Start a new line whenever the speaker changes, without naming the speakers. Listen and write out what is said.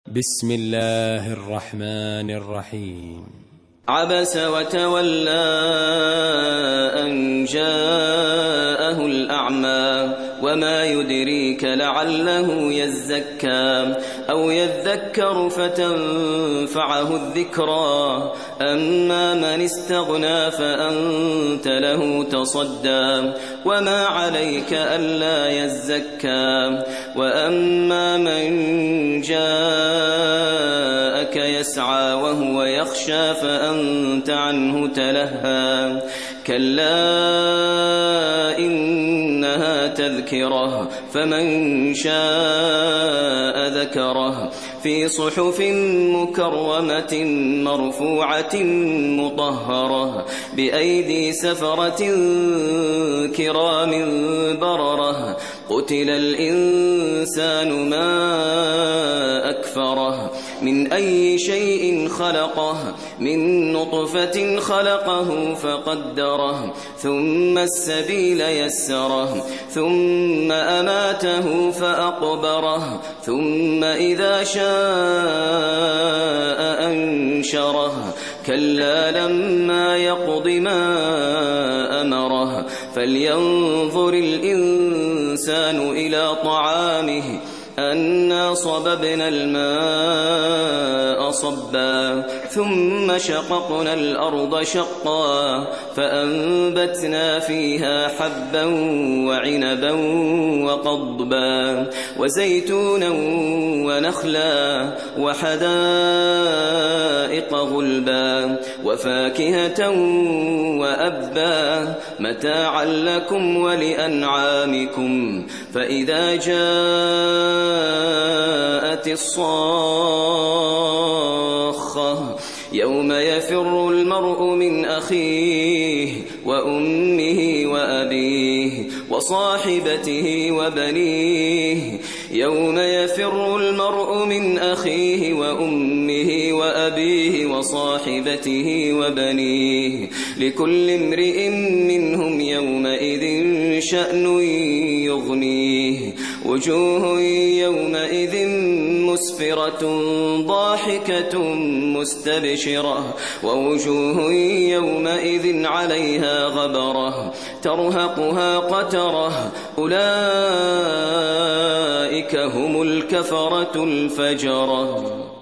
بسم الله الرحمن الرحيم.
عبس وتولى أن جاءه الأعمى وما يدريك لعله يزكى أو يذكر فتنفعه الذكرى أما من استغنى فأنت له تصدى وما عليك ألا يزكى وأما من جاءك يسعى وهو يخشى فأنت عنه تلهى كلا إنها تذكرة فمن شاء ذكره في صحف مكرمة مرفوعة مطهرة بأيدي سفرة كرام بررة قتل الإنسان ما أكفره من أي شيء خلقه من نطفة خلقه فقدره ثم السبيل يسره ثم أماته فأقبره ثم إذا شاء أنشره كلا لما يقض ما أمره فلينظر الإنسان إلى طعامه أنا صببنا الماء صبا ثم شققنا الأرض شقا فأنبتنا فيها حبا وعنبا وقضبا وزيتونا ونخلا وحدائق غلبا وفاكهة وأبا متاعا لكم ولأنعامكم فإذا جاءت الصاخة يوم يفر المرء من أخيه وأمه وأبيه وصاحبته وبنيه يوم يفر المرء من أخيه وأمه وأبيه وصاحبته وبنيه لكل امرئ منهم يومئذ شأن يغنيه وجوه يومئذ مسفرة ضاحكة مستبشرة ووجوه يومئذ عليها غبرة ترهقها قترة أولئك هم الكفرة الفجرة.